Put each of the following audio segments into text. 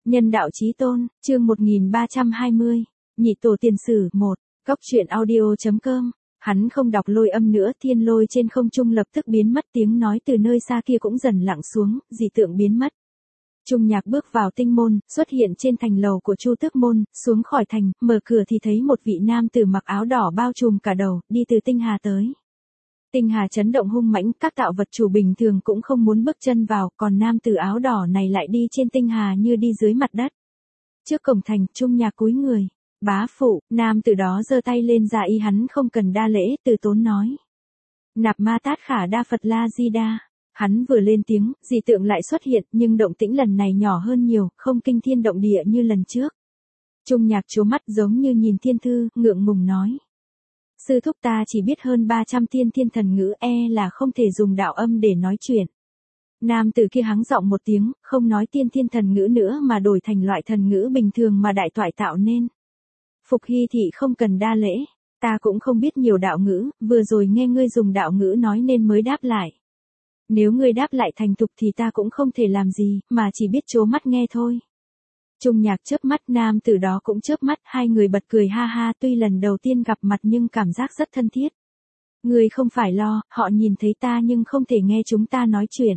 Nhân đạo chí tôn, chương 1320, nhị tổ tiền sử 1, Cóc truyện audio.com. Hắn không đọc lôi âm nữa, thiên lôi trên không trung lập tức biến mất, tiếng nói từ nơi xa kia cũng dần lặng xuống, dị tượng biến mất. Trung Nhạc bước vào tinh môn, xuất hiện trên thành lầu của Chu Tước môn, xuống khỏi thành, mở cửa thì thấy một vị nam tử mặc áo đỏ bao trùm cả đầu, đi từ tinh hà tới. Tinh hà chấn động hung mãnh, các tạo vật chủ bình thường cũng không muốn bước chân vào, còn nam tử áo đỏ này lại đi trên tinh hà như đi dưới mặt đất. Trước cổng thành, Trung Nhạc cúi người. Bá phụ, nam tử đó giơ tay lên dạ y hắn không cần đa lễ, từ tốn nói. Nạp ma tát khả đa Phật la di đa. Hắn vừa lên tiếng, dị tượng lại xuất hiện, nhưng động tĩnh lần này nhỏ hơn nhiều, không kinh thiên động địa như lần trước. Trung Nhạc trố mắt giống như nhìn thiên thư, ngượng ngùng nói. Sư thúc ta chỉ biết hơn 300 tiên thiên thần ngữ, là không thể dùng đạo âm để nói chuyện. Nam tử kia hắng giọng một tiếng, không nói tiên thiên thần ngữ nữa mà đổi thành loại thần ngữ bình thường mà đại toại tạo nên. Phục Hy thị không cần đa lễ, ta cũng không biết nhiều đạo ngữ, vừa rồi nghe ngươi dùng đạo ngữ nói nên mới đáp lại. Nếu ngươi đáp lại thành thục thì ta cũng không thể làm gì, mà chỉ biết trố mắt nghe thôi. Trung Nhạc chớp mắt, nam tử đó cũng chớp mắt, hai người bật cười ha ha, tuy lần đầu tiên gặp mặt nhưng cảm giác rất thân thiết. Ngươi không phải lo, họ nhìn thấy ta nhưng không thể nghe chúng ta nói chuyện.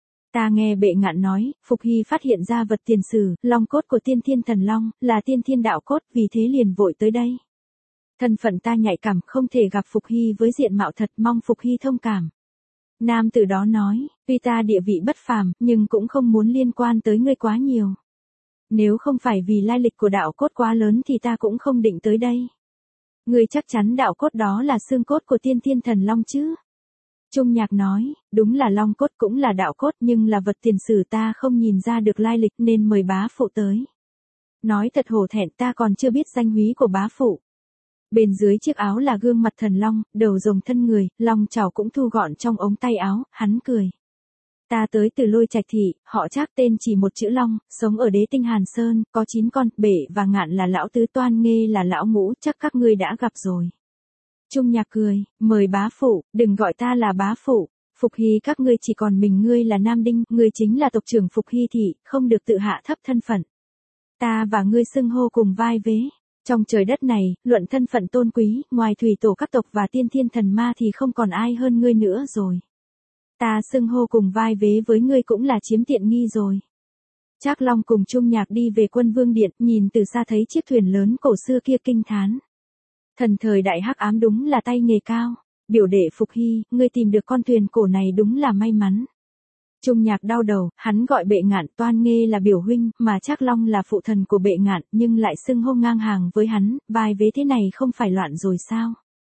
Ta nghe bệ ngạn nói, Phục Hy phát hiện ra vật tiền sử, long cốt của tiên thiên thần long, là tiên thiên đạo cốt, vì thế liền vội tới đây. Thân phận ta nhạy cảm, không thể gặp Phục Hy với diện mạo thật, mong Phục Hy thông cảm. Nam tử đó nói, tuy ta địa vị bất phàm, nhưng cũng không muốn liên quan tới ngươi quá nhiều. Nếu không phải vì lai lịch của đạo cốt quá lớn thì ta cũng không định tới đây. Ngươi chắc chắn đạo cốt đó là xương cốt của tiên thiên thần long chứ? Trung Nhạc nói, đúng là long cốt cũng là đạo cốt nhưng là vật tiền sử ta không nhìn ra được lai lịch nên mời bá phụ tới. Nói thật hổ thẹn, ta còn chưa biết danh húy của bá phụ. Bên dưới chiếc áo là gương mặt thần long, đầu rồng thân người, long chảo cũng thu gọn trong ống tay áo, hắn cười. Ta tới từ Lôi Trạch thị, họ Trác, tên chỉ một chữ Long, sống ở Đế Tinh Hàn Sơn, có 9 con, Bể và Ngạn là lão tứ, Toan Nghê là lão ngũ, chắc các ngươi đã gặp rồi. Trung Nhạc cười, mời bá phụ, đừng gọi ta là bá phụ. Phục Hy các ngươi chỉ còn mình ngươi là Nam Đinh, ngươi chính là tộc trưởng Phục Hy thị, không được tự hạ thấp thân phận. Ta và ngươi xưng hô cùng vai vế. Trong trời đất này, luận thân phận tôn quý, ngoài thủy tổ các tộc và tiên thiên thần ma thì không còn ai hơn ngươi nữa rồi. Ta xưng hô cùng vai vế với ngươi cũng là chiếm tiện nghi rồi. Trác Long cùng Trung Nhạc đi về Quân Vương Điện, nhìn từ xa thấy chiếc thuyền lớn cổ xưa kia kinh thán. Thần thời đại hắc ám đúng là tay nghề cao. Biểu đệ Phục Hy, ngươi tìm được con thuyền cổ này đúng là may mắn. Trung Nhạc đau đầu, hắn gọi Bệ Ngạn, Toan Nghê là biểu huynh, mà Trác Long là phụ thần của Bệ Ngạn, nhưng lại xưng hô ngang hàng với hắn, vai vế thế này không phải loạn rồi sao?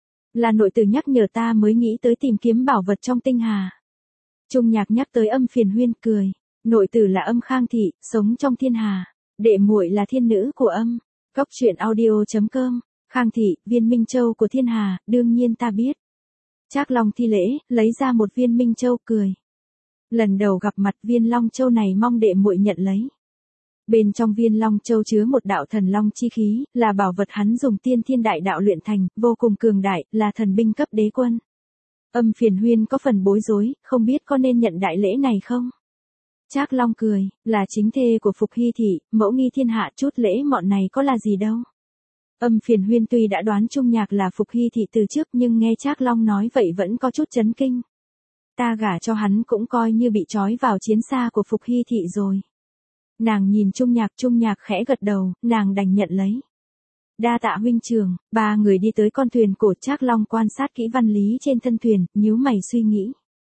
Là nội tử nhắc nhở ta mới nghĩ tới tìm kiếm bảo vật trong tinh hà. Trung Nhạc nhắc tới Âm Phiền Huyên, cười. Nội tử là Âm Khang thị, sống trong thiên hà. Đệ muội là thiên nữ của Âm. Cóc truyện audio.com. Khang thị, viên minh châu của thiên hà, đương nhiên ta biết. Trác Long thi lễ, lấy ra một viên minh châu, cười. Lần đầu gặp mặt, viên long châu này mong đệ muội nhận lấy. Bên trong viên long châu chứa một đạo thần long chi khí, là bảo vật hắn dùng tiên thiên đại đạo luyện thành, vô cùng cường đại, là thần binh cấp đế quân. Âm Phiền Huyên có phần bối rối, không biết có nên nhận đại lễ này không? Trác Long cười, là chính thê của Phục Hy thị, mẫu nghi thiên hạ, chút lễ mọn này có là gì đâu. Âm Phiền Huyên tuy đã đoán Trung Nhạc là Phục Hy thị từ trước nhưng nghe Trác Long nói vậy vẫn có chút chấn kinh. Ta gả cho hắn cũng coi như bị trói vào chiến xa của Phục Hy thị rồi. Nàng nhìn Trung Nhạc khẽ gật đầu, nàng đành nhận lấy. Đa tạ huynh trưởng. Ba người đi tới con thuyền cổ, Trác Long quan sát kỹ văn lý trên thân thuyền, nhíu mày suy nghĩ.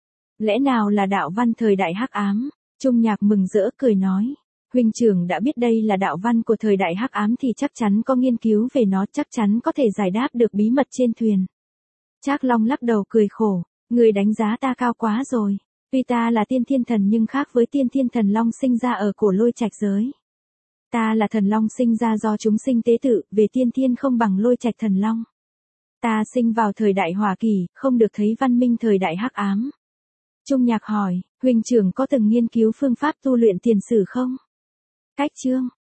Lẽ nào là đạo văn thời đại hắc ám? Trung Nhạc mừng rỡ cười nói. Huynh trưởng đã biết đây là đạo văn của thời đại hắc ám thì chắc chắn có nghiên cứu về nó, chắc chắn có thể giải đáp được bí mật trên thuyền. Trác Long lắc đầu cười khổ. Người đánh giá ta cao quá rồi. Tuy ta là tiên thiên thần nhưng khác với tiên thiên thần long sinh ra ở cổ Lôi Trạch giới. Ta là thần long sinh ra do chúng sinh tế tự, về tiên thiên không bằng Lôi Trạch thần long. Ta sinh vào thời đại hỏa kỳ, không được thấy văn minh thời đại hắc ám. Trung Nhạc hỏi, huynh trưởng có từng nghiên cứu phương pháp tu luyện tiền sử không? Cách chương,